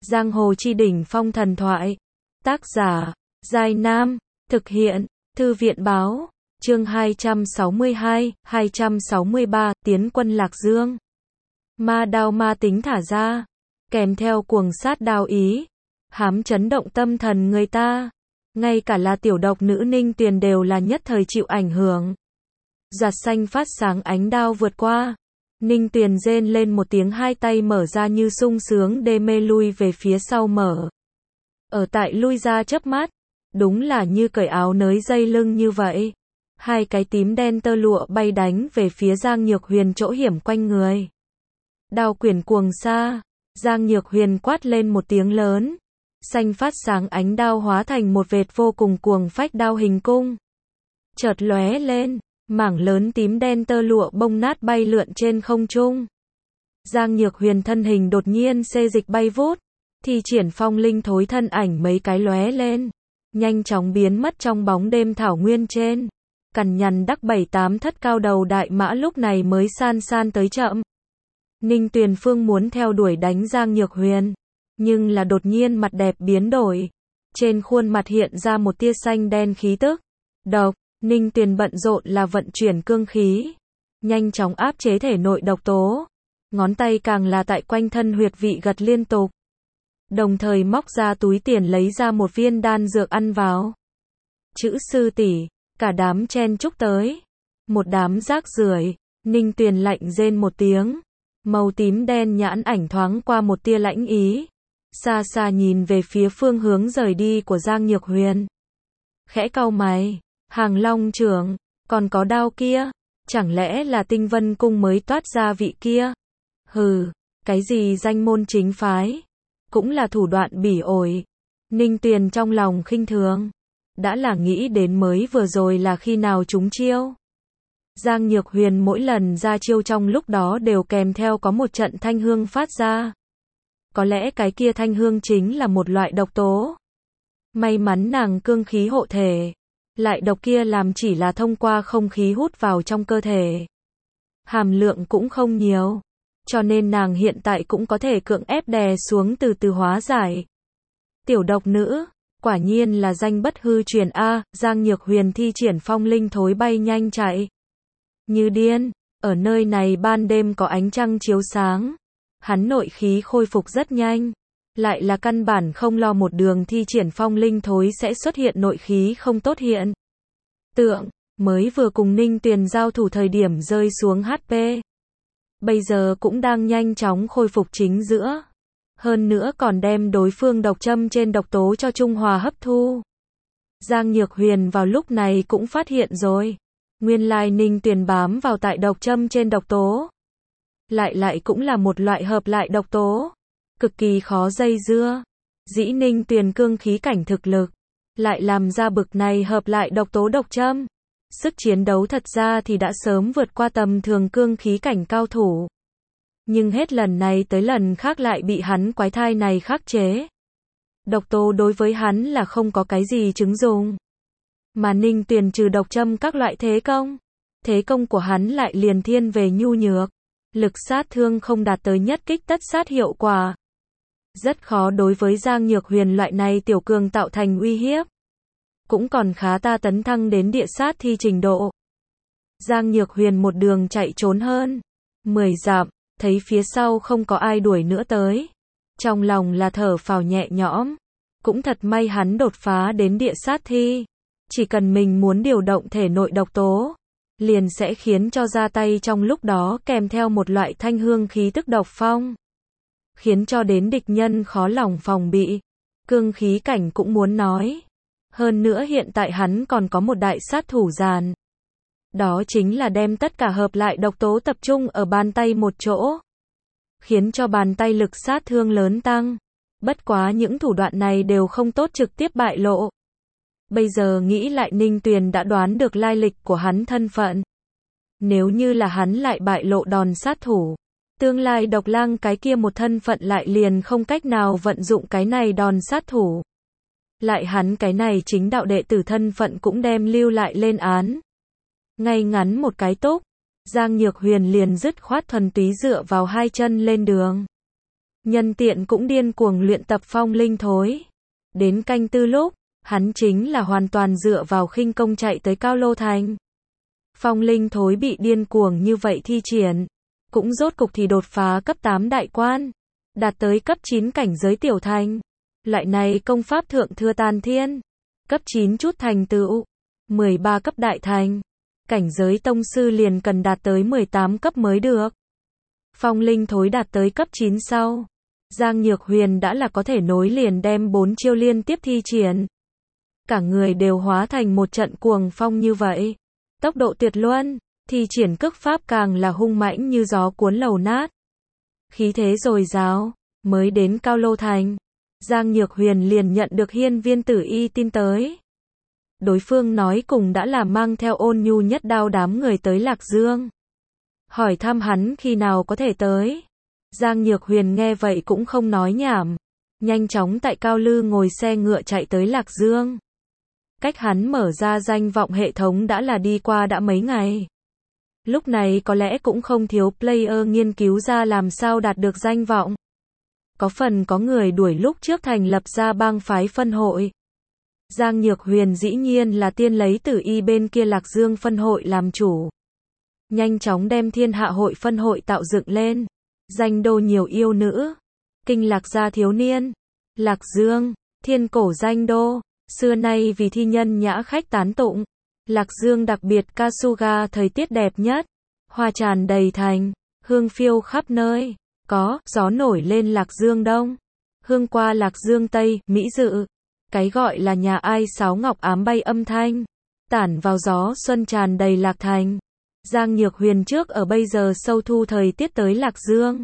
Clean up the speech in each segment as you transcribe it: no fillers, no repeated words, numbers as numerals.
Giang hồ chi đỉnh phong thần thoại. Tác giả, Giai Nam. Thực hiện, Thư viện báo. Chương 262, 263, Tiến quân Lạc Dương. Ma đao ma tính thả ra, kèm theo cuồng sát đao ý, hám chấn động tâm thần người ta. Ngay cả là tiểu độc nữ Ninh Tuyền đều là nhất thời chịu ảnh hưởng. Giạt xanh phát sáng ánh đao vượt qua. Ninh Tuyền rên lên một tiếng, hai tay mở ra như sung sướng đê mê lui về phía sau mở. Ở tại lui ra chớp mắt, đúng là như cởi áo nới dây lưng như vậy. Hai cái tím đen tơ lụa bay đánh về phía Giang Nhược Huyền chỗ hiểm quanh người. Đao quyển cuồng xa, Giang Nhược Huyền quát lên một tiếng lớn. Xanh phát sáng ánh đao hóa thành một vệt vô cùng cuồng phách đao hình cung. Chợt lóe lên, mảng lớn tím đen tơ lụa bông nát bay lượn trên không trung. Giang Nhược Huyền thân hình đột nhiên xê dịch bay vút, thi triển phong linh thối thân ảnh mấy cái lóe lên, nhanh chóng biến mất trong bóng đêm thảo nguyên trên. Cằn nhằn đắc 7-8 thất cao đầu đại mã lúc này mới san san tới chậm. Ninh Tuyền Phương muốn theo đuổi đánh Giang Nhược Huyền, nhưng là đột nhiên mặt đẹp biến đổi. Trên khuôn mặt hiện ra một tia xanh đen khí tức. Độc, Ninh Tuyền bận rộn là vận chuyển cương khí, nhanh chóng áp chế thể nội độc tố. Ngón tay càng là tại quanh thân huyệt vị gật liên tục. Đồng thời móc ra túi tiền lấy ra một viên đan dược ăn vào. Chữ sư tỷ, cả đám chen chúc tới. Một đám rác rưởi. Ninh Tuyền lạnh rên một tiếng. Màu tím đen nhãn ảnh thoáng qua một tia lãnh ý. Xa xa nhìn về phía phương hướng rời đi của Giang Nhược Huyền. Khẽ cau mày, Hàng Long trưởng, còn có đao kia, chẳng lẽ là Tinh Vân Cung mới toát ra vị kia? Hừ, cái gì danh môn chính phái, cũng là thủ đoạn bỉ ổi. Ninh Tuyền trong lòng khinh thường, đã là nghĩ đến mới vừa rồi là khi nào chúng chiêu. Giang Nhược Huyền mỗi lần ra chiêu trong lúc đó đều kèm theo có một trận thanh hương phát ra. Có lẽ cái kia thanh hương chính là một loại độc tố. May mắn nàng cương khí hộ thể. Lại độc kia làm chỉ là thông qua không khí hút vào trong cơ thể. Hàm lượng cũng không nhiều. Cho nên nàng hiện tại cũng có thể cưỡng ép đè xuống từ từ hóa giải. Tiểu độc nữ, quả nhiên là danh bất hư truyền a. Giang Nhược Huyền thi triển phong linh thối bay nhanh chạy. Như điên, ở nơi này ban đêm có ánh trăng chiếu sáng. Hắn nội khí khôi phục rất nhanh. Lại là căn bản không lo một đường thi triển phong linh thối sẽ xuất hiện nội khí không tốt hiện tượng. Mới vừa cùng Ninh Tuyền giao thủ thời điểm rơi xuống HP. Bây giờ cũng đang nhanh chóng khôi phục chính giữa. Hơn nữa còn đem đối phương độc châm trên độc tố cho trung hòa hấp thu. Giang Nhược Huyền vào lúc này cũng phát hiện rồi. Nguyên lai Ninh Tuyền bám vào tại độc châm trên độc tố. Lại cũng là một loại hợp lại độc tố. Cực kỳ khó dây dưa. Dĩ Ninh Tuyền cương khí cảnh thực lực, lại làm ra bực này hợp lại độc tố độc châm. Sức chiến đấu thật ra thì đã sớm vượt qua tầm thường cương khí cảnh cao thủ. Nhưng hết lần này tới lần khác lại bị hắn quái thai này khắc chế. Độc tố đối với hắn là không có cái gì chứng dùng. Mà Ninh Tuyền trừ độc châm các loại thế công của hắn lại liền thiên về nhu nhược. Lực sát thương không đạt tới nhất kích tất sát hiệu quả. Rất khó đối với Giang Nhược Huyền loại này tiểu cường tạo thành uy hiếp. Cũng còn khá ta tấn thăng đến địa sát thi trình độ. Giang Nhược Huyền một đường chạy trốn hơn 10 dặm, thấy phía sau không có ai đuổi nữa tới. Trong lòng là thở phào nhẹ nhõm. Cũng thật may hắn đột phá đến địa sát thi. Chỉ cần mình muốn điều động thể nội độc tố, liền sẽ khiến cho ra tay trong lúc đó kèm theo một loại thanh hương khí tức độc phong. Khiến cho đến địch nhân khó lòng phòng bị. Cương khí cảnh cũng muốn nói. Hơn nữa hiện tại hắn còn có một đại sát thủ giàn. Đó chính là đem tất cả hợp lại độc tố tập trung ở bàn tay một chỗ. Khiến cho bàn tay lực sát thương lớn tăng. Bất quá những thủ đoạn này đều không tốt trực tiếp bại lộ. Bây giờ nghĩ lại Ninh Tuyền đã đoán được lai lịch của hắn thân phận. Nếu như là hắn lại bại lộ đòn sát thủ, tương lai Độc Lang cái kia một thân phận lại liền không cách nào vận dụng cái này đòn sát thủ. Lại hắn cái này chính đạo đệ tử thân phận cũng đem lưu lại lên án. Ngay ngắn một cái túc, Giang Nhược Huyền liền dứt khoát thuần túy dựa vào hai chân lên đường. Nhân tiện cũng điên cuồng luyện tập phong linh thối. Đến canh tư lúc, hắn chính là hoàn toàn dựa vào khinh công chạy tới Cao Lô Thành. Phong linh thối bị điên cuồng như vậy thi triển, cũng rốt cục thì đột phá cấp 8 đại quan, đạt tới cấp 9 cảnh giới tiểu thành. Loại này công pháp thượng thừa tàn thiên, cấp 9 chút thành tựu, 13 cấp đại thành, cảnh giới tông sư liền cần đạt tới 18 cấp mới được. Phong linh thối đạt tới cấp 9 sau, Giang Nhược Huyền đã là có thể nối liền đem 4 chiêu liên tiếp thi triển. Cả người đều hóa thành một trận cuồng phong như vậy. Tốc độ tuyệt luân, thi triển cước pháp càng là hung mãnh như gió cuốn lầu nát. Khí thế dồi dào, mới đến Cao Lô Thành, Giang Nhược Huyền liền nhận được Hiên Viên Tử Y tin tới. Đối phương nói cùng đã là mang theo Ôn Nhu Nhất Đao đám người tới Lạc Dương. Hỏi thăm hắn khi nào có thể tới. Giang Nhược Huyền nghe vậy cũng không nói nhảm, nhanh chóng tại Cao Lư ngồi xe ngựa chạy tới Lạc Dương. Cách hắn mở ra danh vọng hệ thống đã là đi qua đã mấy ngày. Lúc này có lẽ cũng không thiếu player nghiên cứu ra làm sao đạt được danh vọng. Có phần có người đuổi lúc trước thành lập ra bang phái phân hội. Giang Nhược Huyền dĩ nhiên là tiên lấy Tử Y bên kia Lạc Dương phân hội làm chủ. Nhanh chóng đem Thiên Hạ hội phân hội tạo dựng lên. Danh đô nhiều yêu nữ. Kinh Lạc gia thiếu niên. Lạc Dương, thiên cổ danh đô. Xưa nay vì thi nhân nhã khách tán tụng. Lạc Dương đặc biệt Kasuga thời tiết đẹp nhất. Hoa tràn đầy thành. Hương phiêu khắp nơi. Có, gió nổi lên Lạc Dương Đông. Hương qua Lạc Dương Tây, Mỹ Dự. Cái gọi là nhà ai sáo ngọc ám bay âm thanh. Tản vào gió xuân tràn đầy Lạc Thành. Giang Nhược Huyền trước ở bây giờ sâu thu thời tiết tới Lạc Dương.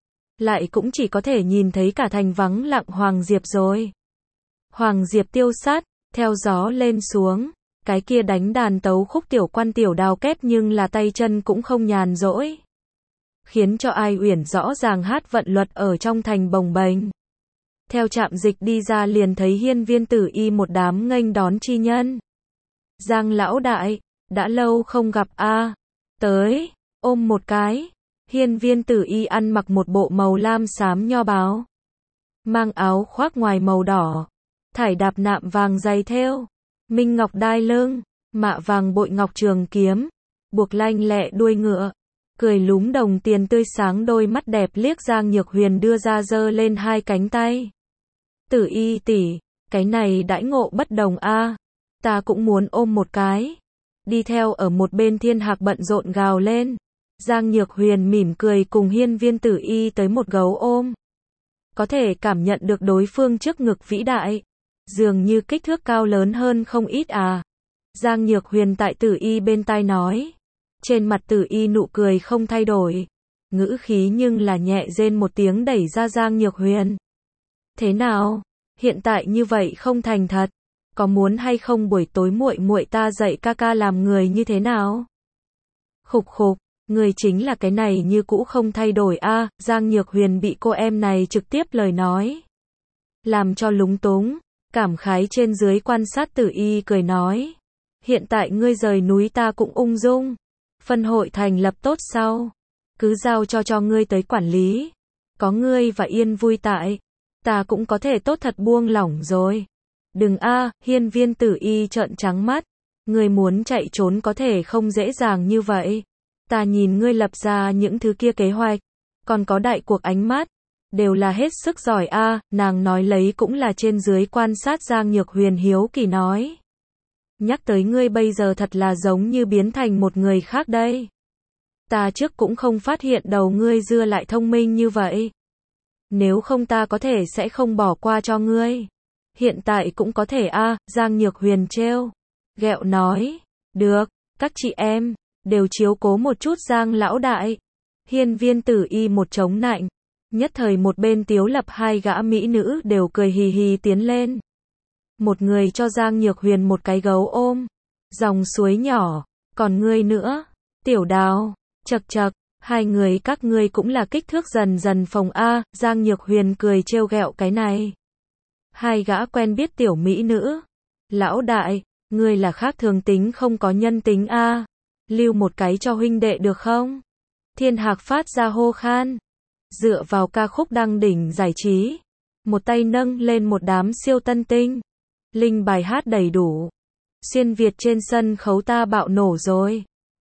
Lại cũng chỉ có thể nhìn thấy cả thành vắng lặng Hoàng Diệp rồi. Hoàng Diệp tiêu sát, theo gió lên xuống. Cái kia đánh đàn tấu khúc tiểu quan tiểu đào kép nhưng là tay chân cũng không nhàn rỗi. Khiến cho Ai Uyển rõ ràng hát vận luật ở trong thành bồng bềnh. Theo trạm dịch đi ra liền thấy Hiên Viên Tử Y một đám nghênh đón chi nhân. Giang lão đại, đã lâu không gặp a. Tới, ôm một cái. Hiên Viên Tử Y ăn mặc một bộ màu lam xám nho báo. Mang áo khoác ngoài màu đỏ. Thải đạp nạm vàng dày thêu. Minh ngọc đai lưng. Mạ vàng bội ngọc trường kiếm. Buộc lanh lẹ đuôi ngựa. Cười lúm đồng tiền tươi sáng đôi mắt đẹp liếc Giang Nhược Huyền đưa ra giơ lên hai cánh tay. Tử Y tỷ, cái này đãi ngộ bất đồng a. Ta cũng muốn ôm một cái. Đi theo ở một bên Thiên Hạc bận rộn gào lên. Giang Nhược Huyền mỉm cười cùng Hiên Viên Tử Y tới một gấu ôm. Có thể cảm nhận được đối phương trước ngực vĩ đại. Dường như kích thước cao lớn hơn không ít à. Giang Nhược Huyền tại Tử Y bên tai nói. Trên mặt Tử Y nụ cười không thay đổi. Ngữ khí nhưng là nhẹ rên một tiếng đẩy ra Giang Nhược Huyền. Thế nào? Hiện tại như vậy không thành thật. Có muốn hay không buổi tối muội muội ta dạy ca ca làm người như thế nào? Khục khục, người chính là cái này như cũ không thay đổi a. Giang Nhược Huyền bị cô em này trực tiếp lời nói. Làm cho lúng túng, cảm khái trên dưới quan sát Tử Y cười nói. Hiện tại ngươi rời núi ta cũng ung dung. Phân hội thành lập tốt sau. Cứ giao cho ngươi tới quản lý. Có ngươi và yên vui tại. Ta cũng có thể tốt thật buông lỏng rồi. Đừng a. Hiên Viên Tử Y trợn trắng mắt. Ngươi muốn chạy trốn có thể không dễ dàng như vậy. Ta nhìn ngươi lập ra những thứ kia kế hoạch. Còn có đại cuộc ánh mắt. Đều là hết sức giỏi a. Nàng nói lấy cũng là trên dưới quan sát Giang Nhược Huyền hiếu kỳ nói. Nhắc tới ngươi bây giờ thật là giống như biến thành một người khác đây. Ta trước cũng không phát hiện đầu ngươi dưa lại thông minh như vậy. Nếu không ta có thể sẽ không bỏ qua cho ngươi. Hiện tại cũng có thể a. Giang Nhược Huyền trêu ghẹo nói. Được, các chị em đều chiếu cố một chút Giang lão đại. Hiên Viên Tử Y một chống nạnh. Nhất thời một bên Tiếu Lập hai gã mỹ nữ đều cười hì hì tiến lên. Một người cho Giang Nhược Huyền một cái gấu ôm. Dòng suối nhỏ. Còn ngươi nữa. Tiểu Đào. Chậc chậc. Hai người các ngươi cũng là kích thước dần dần phồng a. Giang Nhược Huyền cười trêu ghẹo cái này. Hai gã quen biết tiểu mỹ nữ. Lão đại. Ngươi là khác thường tính không có nhân tính a. Lưu một cái cho huynh đệ được không? Thiên Hạc phát ra hô khan. Dựa vào ca khúc đăng đỉnh giải trí, một tay nâng lên một đám siêu tân tinh. Linh bài hát đầy đủ. Xuyên Việt trên sân khấu ta bạo nổ rồi.